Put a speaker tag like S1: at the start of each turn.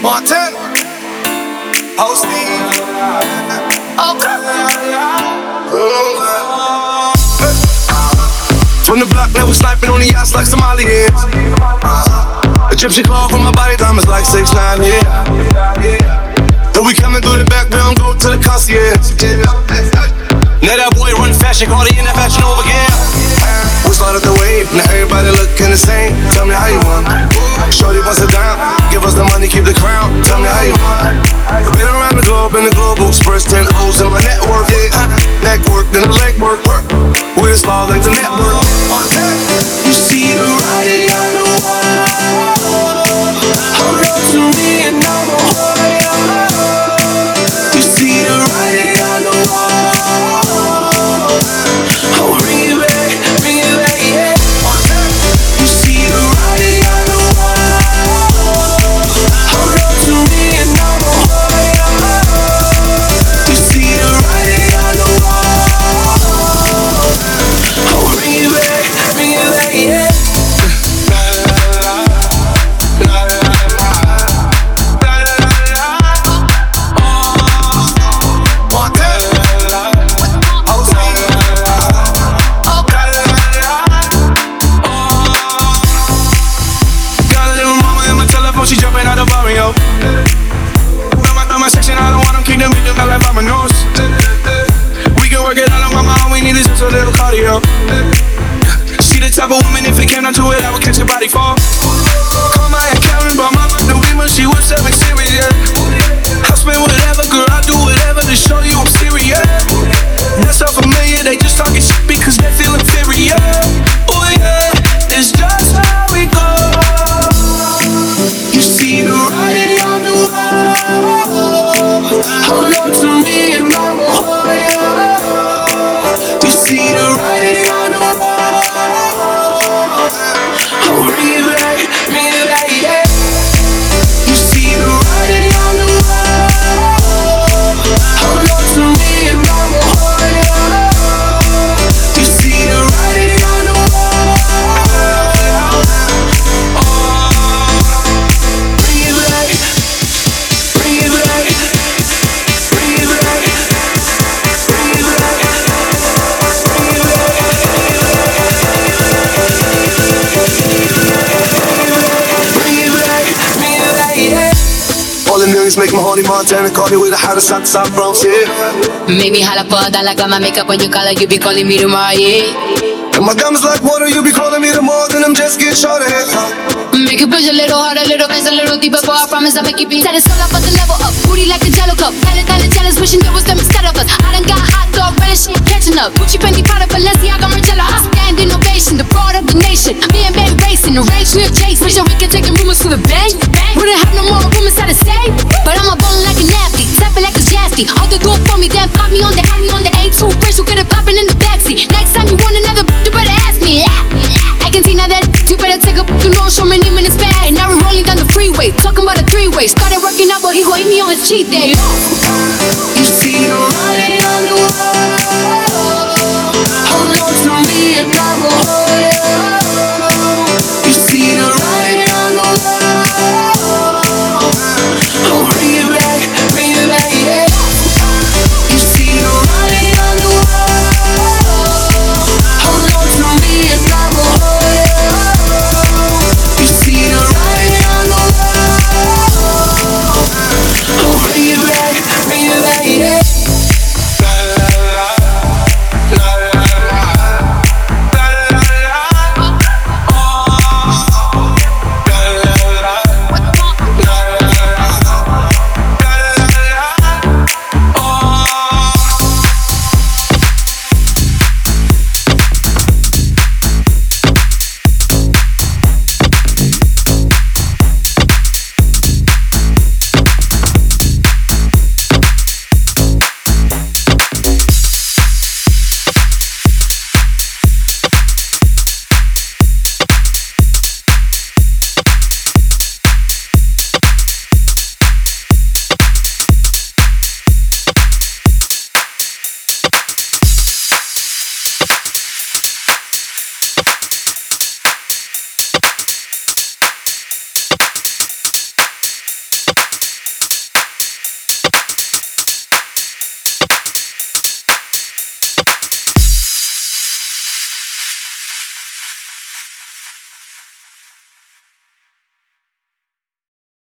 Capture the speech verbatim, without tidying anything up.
S1: Montana, oh Steve, okay. From the block, now we sniping on the yachts like Somali is. Egyptian call from my body, diamonds like six nine, yeah. And we coming through the back, we don't go to the concierge. Now that boy run fashion, call the end of fashion over again. We started the wave, now everybody looking the same. Tell me how you want. Shorty bust it down, give us the money, keep the crown. Tell me how you want. Been around the globe in the global express, ten O's in my network, yeah. Neck work, then the leg work, work. We're small like the network. You see the writing on the wall. Hold on to me and I'm a hold. You see the writing on the wall. Oh, bring it back, bring it back, yeah. You see the writing on the wall. Hold on to me and I'm a hold. You see the writing on the wall. Oh, bring it back, bring it back, yeah. She jumping out the barrio. Run my, run my section, I don't want them keep them bitches out like my nose. We can work it out on my mind, all we need is just a little cardio. She the type of woman, if it came down to it, I would catch her body fall. Call my accountant, bought my the beamer, she was seven serious. I spend whatever, girl, I do whatever to show you I'm serious. That's so familiar, they just talking shit because they feel inferior. Oh yeah, it's just how we go. You see the writing on the wall. Hold on to me and I'm a hold. You see the writing on the wall. Oh, bring it back, bring it back, yeah. You see the writing on the wall. Hold on to me and I'm a hold. You see the writing on the wall. Millions make my honey Montana, call me with the hottest out the South Bronx, yeah.
S2: Make me holla for a dollar, got my makeup on your collar, you be calling me tomorrow, yeah.
S1: And my gums like water, you be calling me tomorrow, then I'm just getting shorter.
S2: Make it push a little harder, a little face, a little deeper, but I promise I'ma keep it. Set it all up, but the level up, booty like a jello cup. Dollar, dollar, jealous, wishing there was them instead of us. I done got hot dog, relish, catching up. Gucci, Fendi, Prada, Balenciaga, Margiela. I stand innovation, the broad of the nation. Me and baby racing, the rage, new Jason. Wish we could take the rumors to the bank. Wouldn't have no more rumors how to say, but I'm a ballin' like a nasty, tapping like a jasty. All they do it for me, then pop me on the, have me on the A two. First, you get it poppin' in the backseat. Next time you want another, you better ask me. I can see now that you better take a you know, show me name in his bag. And now we're rolling down the freeway, talking about a three-way. Started working out, but he hit me on his cheat day.